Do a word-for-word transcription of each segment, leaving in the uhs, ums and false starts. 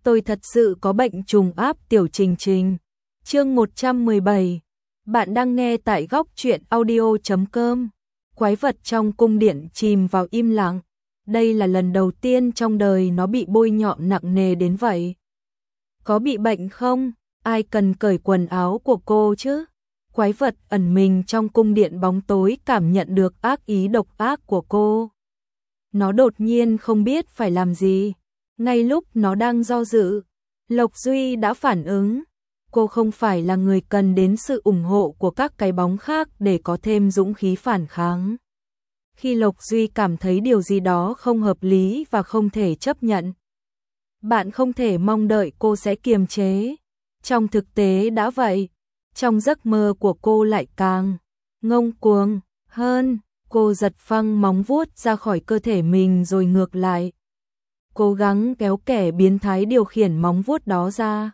Tôi thật sự có bệnh trùng áp tiểu Trình Trình. Chương một trăm mười bảy. Bạn đang nghe tại góc truyện audio chấm com. Quái vật trong cung điện chìm vào im lặng. Đây là lần đầu tiên trong đời nó bị bôi nhọ nặng nề đến vậy. Có bị bệnh không? Ai cần cởi quần áo của cô chứ? Quái vật ẩn mình trong cung điện bóng tối cảm nhận được ác ý độc ác của cô. Nó đột nhiên không biết phải làm gì. Ngay lúc nó đang do dự, Lộc Duy đã phản ứng. Cô không phải là người cần đến sự ủng hộ của các cái bóng khác để có thêm dũng khí phản kháng. Khi Lộc Duy cảm thấy điều gì đó không hợp lý và không thể chấp nhận, bạn không thể mong đợi cô sẽ kiềm chế. Trong thực tế đã vậy, trong giấc mơ của cô lại càng ngông cuồng hơn. Cô giật phăng móng vuốt ra khỏi cơ thể mình rồi ngược lại, cố gắng kéo kẻ biến thái điều khiển móng vuốt đó ra.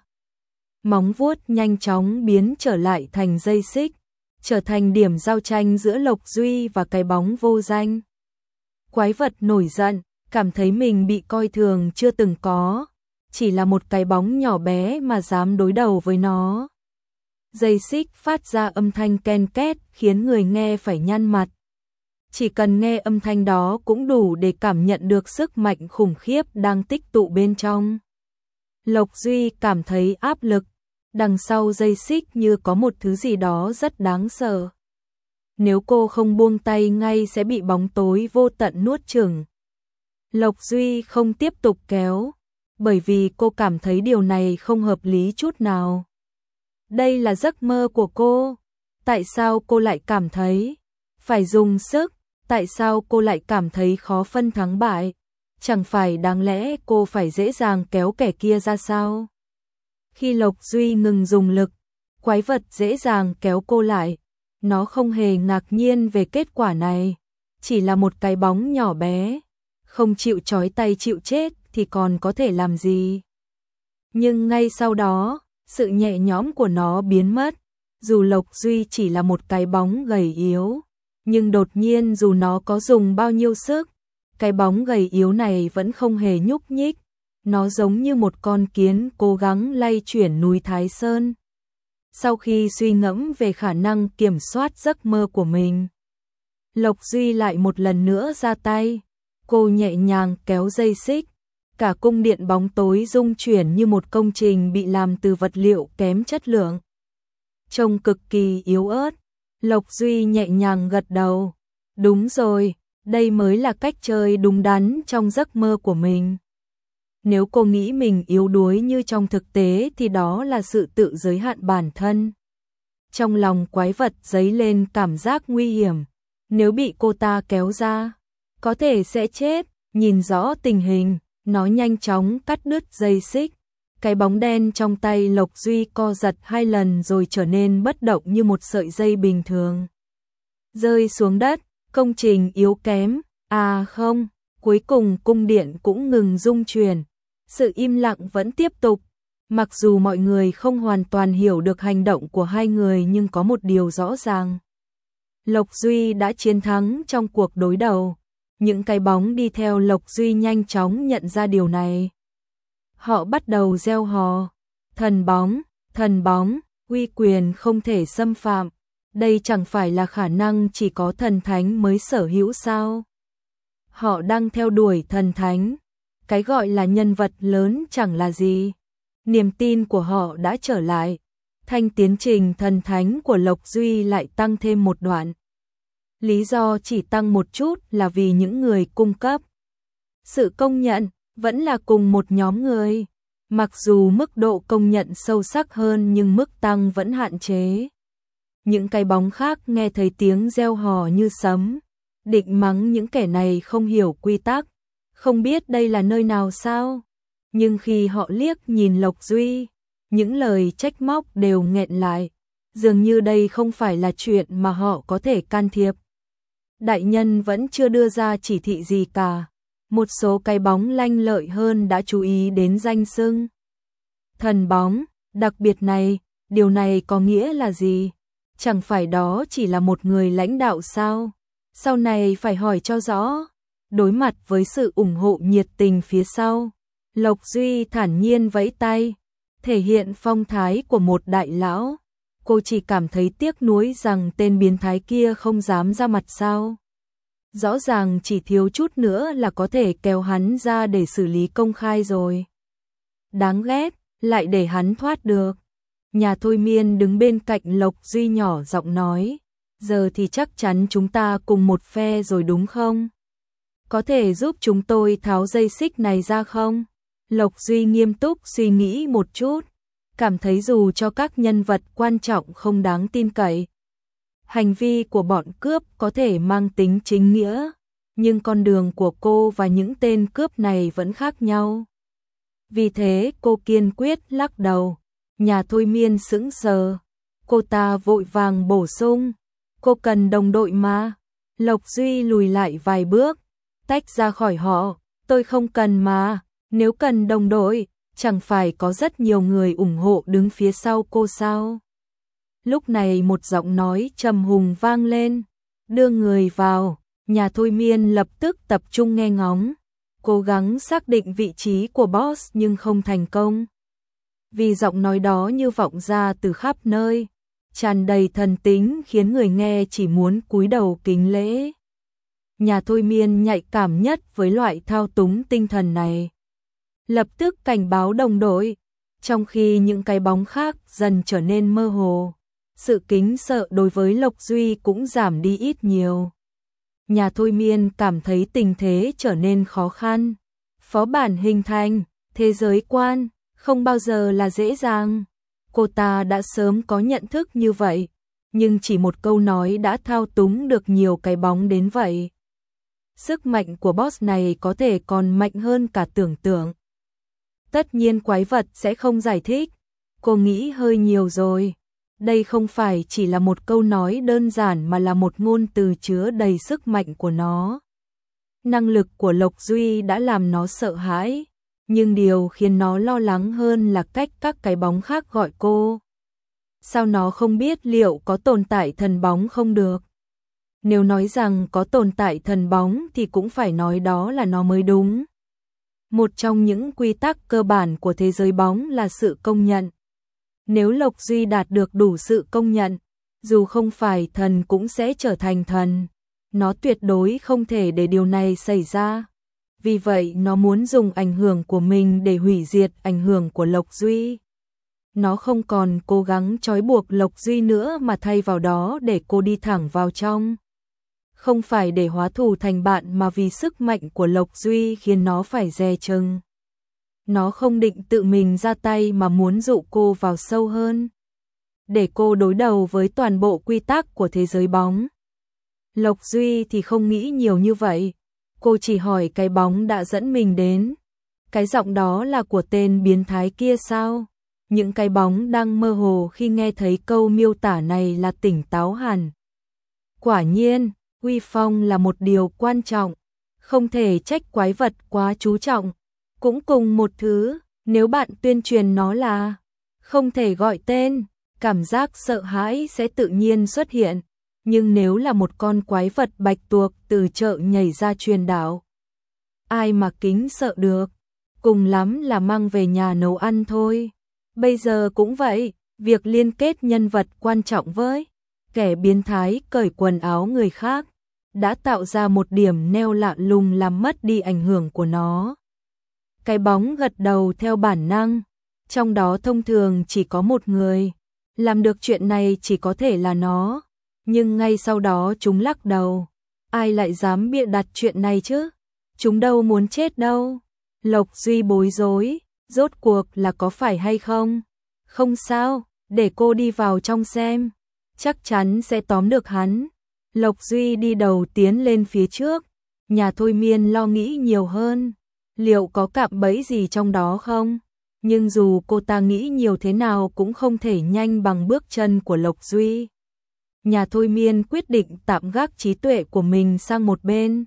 Móng vuốt nhanh chóng biến trở lại thành dây xích, trở thành điểm giao tranh giữa Lộc Duy và cái bóng vô danh. Quái vật nổi giận, cảm thấy mình bị coi thường chưa từng có, chỉ là một cái bóng nhỏ bé mà dám đối đầu với nó. Dây xích phát ra âm thanh ken két khiến người nghe phải nhăn mặt. Chỉ cần nghe âm thanh đó cũng đủ để cảm nhận được sức mạnh khủng khiếp đang tích tụ bên trong. Lộc Duy cảm thấy áp lực, đằng sau dây xích như có một thứ gì đó rất đáng sợ. Nếu cô không buông tay ngay sẽ bị bóng tối vô tận nuốt chửng. Lộc Duy không tiếp tục kéo, bởi vì cô cảm thấy điều này không hợp lý chút nào. Đây là giấc mơ của cô. Tại sao cô lại cảm thấy phải dùng sức? Tại sao cô lại cảm thấy khó phân thắng bại? Chẳng phải đáng lẽ cô phải dễ dàng kéo kẻ kia ra sao? Khi Lộc Duy ngừng dùng lực, quái vật dễ dàng kéo cô lại. Nó không hề ngạc nhiên về kết quả này. Chỉ là một cái bóng nhỏ bé, không chịu trói tay chịu chết thì còn có thể làm gì? Nhưng ngay sau đó, sự nhẹ nhõm của nó biến mất. Dù Lộc Duy chỉ là một cái bóng gầy yếu, nhưng đột nhiên dù nó có dùng bao nhiêu sức, cái bóng gầy yếu này vẫn không hề nhúc nhích. Nó giống như một con kiến cố gắng lay chuyển núi Thái Sơn. Sau khi suy ngẫm về khả năng kiểm soát giấc mơ của mình, Lộc Duy lại một lần nữa ra tay. Cô nhẹ nhàng kéo dây xích. Cả cung điện bóng tối rung chuyển như một công trình bị làm từ vật liệu kém chất lượng. Trông cực kỳ yếu ớt. Lộc Duy nhẹ nhàng gật đầu. Đúng rồi, đây mới là cách chơi đúng đắn trong giấc mơ của mình. Nếu cô nghĩ mình yếu đuối như trong thực tế thì đó là sự tự giới hạn bản thân. Trong lòng quái vật dấy lên cảm giác nguy hiểm. Nếu bị cô ta kéo ra, có thể sẽ chết. Nhìn rõ tình hình, nó nhanh chóng cắt đứt dây xích. Cái bóng đen trong tay Lộc Duy co giật hai lần rồi trở nên bất động như một sợi dây bình thường. Rơi xuống đất, công trình yếu kém. À không, cuối cùng cung điện cũng ngừng rung chuyển. Sự im lặng vẫn tiếp tục. Mặc dù mọi người không hoàn toàn hiểu được hành động của hai người nhưng có một điều rõ ràng. Lộc Duy đã chiến thắng trong cuộc đối đầu. Những cái bóng đi theo Lộc Duy nhanh chóng nhận ra điều này. Họ bắt đầu reo hò. Thần bóng, thần bóng, uy quyền không thể xâm phạm. Đây chẳng phải là khả năng chỉ có thần thánh mới sở hữu sao? Họ đang theo đuổi thần thánh. Cái gọi là nhân vật lớn chẳng là gì. Niềm tin của họ đã trở lại. Thanh tiến trình thần thánh của Lộc Duy lại tăng thêm một đoạn. Lý do chỉ tăng một chút là vì những người cung cấp sự công nhận vẫn là cùng một nhóm người. Mặc dù mức độ công nhận sâu sắc hơn nhưng mức tăng vẫn hạn chế. Những cái bóng khác nghe thấy tiếng reo hò như sấm, định mắng những kẻ này không hiểu quy tắc, không biết đây là nơi nào sao. Nhưng khi họ liếc nhìn Lộc Duy, những lời trách móc đều nghẹn lại. Dường như đây không phải là chuyện mà họ có thể can thiệp. Đại nhân vẫn chưa đưa ra chỉ thị gì cả. Một số cái bóng lanh lợi hơn đã chú ý đến danh xưng thần bóng đặc biệt này. Điều này có nghĩa là gì? Chẳng phải đó chỉ là một người lãnh đạo sao? Sau này phải hỏi cho rõ. Đối mặt với sự ủng hộ nhiệt tình phía sau, Lộc Duy thản nhiên vẫy tay, thể hiện phong thái của một đại lão. Cô chỉ cảm thấy tiếc nuối rằng tên biến thái kia không dám ra mặt sao. Rõ ràng chỉ thiếu chút nữa là có thể kéo hắn ra để xử lý công khai rồi. Đáng ghét, lại để hắn thoát được. Nhà thôi miên đứng bên cạnh Lộc Duy nhỏ giọng nói, giờ thì chắc chắn chúng ta cùng một phe rồi đúng không? Có thể giúp chúng tôi tháo dây xích này ra không? Lộc Duy nghiêm túc suy nghĩ một chút, cảm thấy dù cho các nhân vật quan trọng không đáng tin cậy, hành vi của bọn cướp có thể mang tính chính nghĩa, nhưng con đường của cô và những tên cướp này vẫn khác nhau. Vì thế cô kiên quyết lắc đầu. Nhà thôi miên sững sờ, cô ta vội vàng bổ sung, cô cần đồng đội mà. Lộc Duy lùi lại vài bước, tách ra khỏi họ, tôi không cần mà, nếu cần đồng đội, chẳng phải có rất nhiều người ủng hộ đứng phía sau cô sao? Lúc này một giọng nói trầm hùng vang lên, đưa người vào. Nhà thôi miên lập tức tập trung nghe ngóng, cố gắng xác định vị trí của boss nhưng không thành công. Vì giọng nói đó như vọng ra từ khắp nơi, tràn đầy thần tính khiến người nghe chỉ muốn cúi đầu kính lễ. Nhà thôi miên nhạy cảm nhất với loại thao túng tinh thần này, lập tức cảnh báo đồng đội, trong khi những cái bóng khác dần trở nên mơ hồ, sự kính sợ đối với Lộc Duy cũng giảm đi ít nhiều. Nhà thôi miên cảm thấy tình thế trở nên khó khăn. Phó bản hình thành, thế giới quan, không bao giờ là dễ dàng. Cô ta đã sớm có nhận thức như vậy, nhưng chỉ một câu nói đã thao túng được nhiều cái bóng đến vậy. Sức mạnh của boss này có thể còn mạnh hơn cả tưởng tượng. Tất nhiên quái vật sẽ không giải thích, cô nghĩ hơi nhiều rồi. Đây không phải chỉ là một câu nói đơn giản mà là một ngôn từ chứa đầy sức mạnh của nó. Năng lực của Lộc Duy đã làm nó sợ hãi, nhưng điều khiến nó lo lắng hơn là cách các cái bóng khác gọi cô. Sao nó không biết liệu có tồn tại thần bóng không được? Nếu nói rằng có tồn tại thần bóng thì cũng phải nói đó là nó mới đúng. Một trong những quy tắc cơ bản của thế giới bóng là sự công nhận. Nếu Lộc Duy đạt được đủ sự công nhận, dù không phải thần cũng sẽ trở thành thần. Nó tuyệt đối không thể để điều này xảy ra. Vì vậy nó muốn dùng ảnh hưởng của mình để hủy diệt ảnh hưởng của Lộc Duy. Nó không còn cố gắng trói buộc Lộc Duy nữa mà thay vào đó để cô đi thẳng vào trong. Không phải để hóa thù thành bạn mà vì sức mạnh của Lộc Duy khiến nó phải dè chừng. Nó không định tự mình ra tay mà muốn dụ cô vào sâu hơn, để cô đối đầu với toàn bộ quy tắc của thế giới bóng. Lộc Duy thì không nghĩ nhiều như vậy, cô chỉ hỏi cái bóng đã dẫn mình đến. Cái giọng đó là của tên biến thái kia sao? Những cái bóng đang mơ hồ khi nghe thấy câu miêu tả này là tỉnh táo hẳn. Quả nhiên, uy phong là một điều quan trọng, không thể trách quái vật quá chú trọng. Cũng cùng một thứ, nếu bạn tuyên truyền nó là không thể gọi tên, cảm giác sợ hãi sẽ tự nhiên xuất hiện. Nhưng nếu là một con quái vật bạch tuộc từ chợ nhảy ra truyền đảo, ai mà kính sợ được, cùng lắm là mang về nhà nấu ăn thôi. Bây giờ cũng vậy, việc liên kết nhân vật quan trọng với kẻ biến thái cởi quần áo người khác đã tạo ra một điểm neo lạ lùng làm mất đi ảnh hưởng của nó. Cái bóng gật đầu theo bản năng, trong đó thông thường chỉ có một người làm được chuyện này, chỉ có thể là nó. Nhưng ngay sau đó chúng lắc đầu, ai lại dám bịa đặt chuyện này chứ? Chúng đâu muốn chết đâu. Lộc Duy bối rối, rốt cuộc là có phải hay không? Không sao, để cô đi vào trong xem, chắc chắn sẽ tóm được hắn. Lộc Duy đi đầu tiến lên phía trước, nhà thôi miên lo nghĩ nhiều hơn. Liệu có cạm bẫy gì trong đó không? Nhưng dù cô ta nghĩ nhiều thế nào cũng không thể nhanh bằng bước chân của Lộc Duy. Nhà thôi miên quyết định tạm gác trí tuệ của mình sang một bên.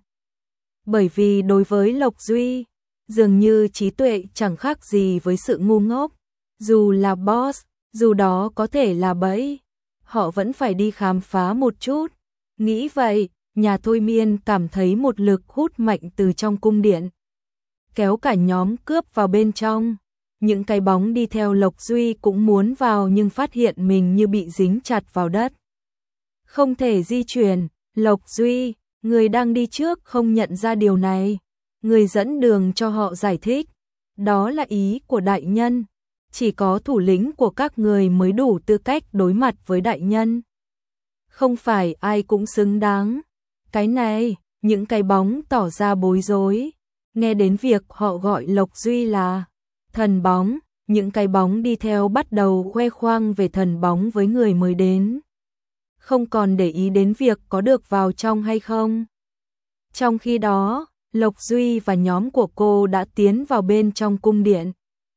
Bởi vì đối với Lộc Duy, dường như trí tuệ chẳng khác gì với sự ngu ngốc. Dù là boss, dù đó có thể là bẫy, họ vẫn phải đi khám phá một chút. Nghĩ vậy, nhà thôi miên cảm thấy một lực hút mạnh từ trong cung điện. kéo cả nhóm cướp vào bên trong. Những cái bóng đi theo Lộc Duy cũng muốn vào nhưng phát hiện mình như bị dính chặt vào đất. Không thể di chuyển. Lộc Duy, người đang đi trước không nhận ra điều này. Người dẫn đường cho họ giải thích. Đó là ý của đại nhân. Chỉ có thủ lĩnh của các người mới đủ tư cách đối mặt với đại nhân. Không phải ai cũng xứng đáng. Cái này, những cái bóng tỏ ra bối rối. Nghe đến việc họ gọi Lộc Duy là thần bóng, những cái bóng đi theo bắt đầu khoe khoang về thần bóng với người mới đến. Không còn để ý đến việc có được vào trong hay không. Trong khi đó, Lộc Duy và nhóm của cô đã tiến vào bên trong cung điện.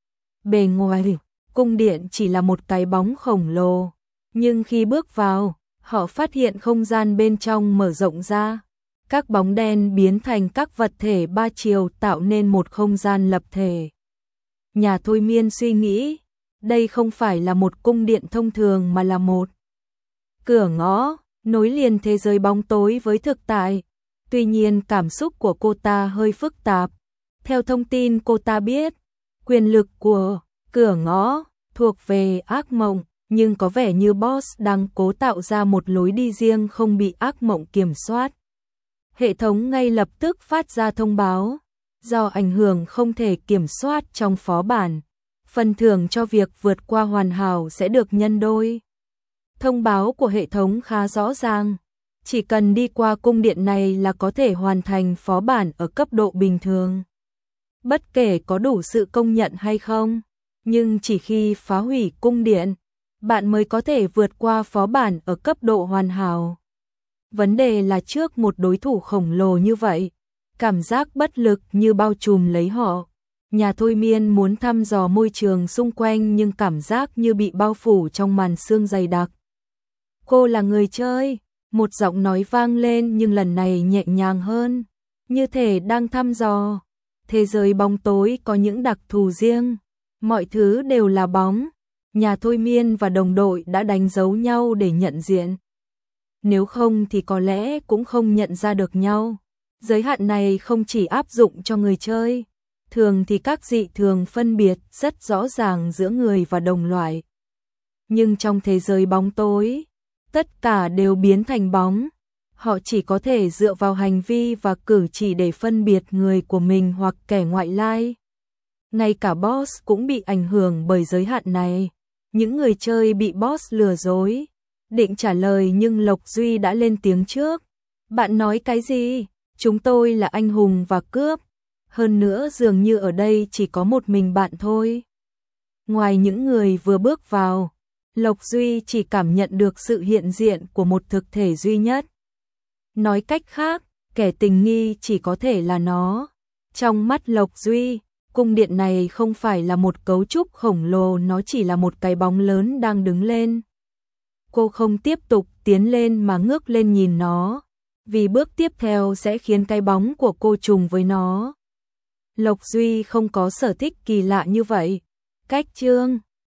Bề ngoài, cung điện chỉ là một cái bóng khổng lồ. Nhưng khi bước vào, họ phát hiện không gian bên trong mở rộng ra. Các bóng đen biến thành các vật thể ba chiều tạo nên một không gian lập thể. Nhà thôi miên suy nghĩ, đây không phải là một cung điện thông thường mà là một cửa ngõ, nối liền thế giới bóng tối với thực tại. Tuy nhiên cảm xúc của cô ta hơi phức tạp. Theo thông tin cô ta biết, quyền lực của cửa ngõ thuộc về ác mộng, nhưng có vẻ như boss đang cố tạo ra một lối đi riêng không bị ác mộng kiểm soát. Hệ thống ngay lập tức phát ra thông báo, do ảnh hưởng không thể kiểm soát trong phó bản, phần thưởng cho việc vượt qua hoàn hảo sẽ được nhân đôi. Thông báo của hệ thống khá rõ ràng, chỉ cần đi qua cung điện này là có thể hoàn thành phó bản ở cấp độ bình thường. Bất kể có đủ sự công nhận hay không, nhưng chỉ khi phá hủy cung điện, bạn mới có thể vượt qua phó bản ở cấp độ hoàn hảo. Vấn đề là trước một đối thủ khổng lồ như vậy, cảm giác bất lực như bao trùm lấy họ. Nhà thôi miên muốn thăm dò môi trường xung quanh nhưng cảm giác như bị bao phủ trong màn sương dày đặc. Cô là người chơi, một giọng nói vang lên nhưng lần này nhẹ nhàng hơn, như thể đang thăm dò. Thế giới bóng tối có những đặc thù riêng, mọi thứ đều là bóng. Nhà thôi miên và đồng đội đã đánh dấu nhau để nhận diện. Nếu không thì có lẽ cũng không nhận ra được nhau. Giới hạn này không chỉ áp dụng cho người chơi, thường thì các dị thường phân biệt rất rõ ràng giữa người và đồng loại. Nhưng trong thế giới bóng tối, tất cả đều biến thành bóng. Họ chỉ có thể dựa vào hành vi và cử chỉ để phân biệt người của mình hoặc kẻ ngoại lai. Ngay cả boss cũng bị ảnh hưởng bởi giới hạn này. Những người chơi bị boss lừa dối, định trả lời nhưng Lộc Duy đã lên tiếng trước. Bạn nói cái gì? Chúng tôi là anh hùng và cướp. Hơn nữa dường như ở đây chỉ có một mình bạn thôi. Ngoài những người vừa bước vào, Lộc Duy chỉ cảm nhận được sự hiện diện của một thực thể duy nhất. Nói cách khác, kẻ tình nghi chỉ có thể là nó. Trong mắt Lộc Duy, cung điện này không phải là một cấu trúc khổng lồ, nó chỉ là một cái bóng lớn đang đứng lên. Cô không tiếp tục tiến lên mà ngước lên nhìn nó, vì bước tiếp theo sẽ khiến cái bóng của cô trùng với nó. Lộc Duy không có sở thích kỳ lạ như vậy. Cách chương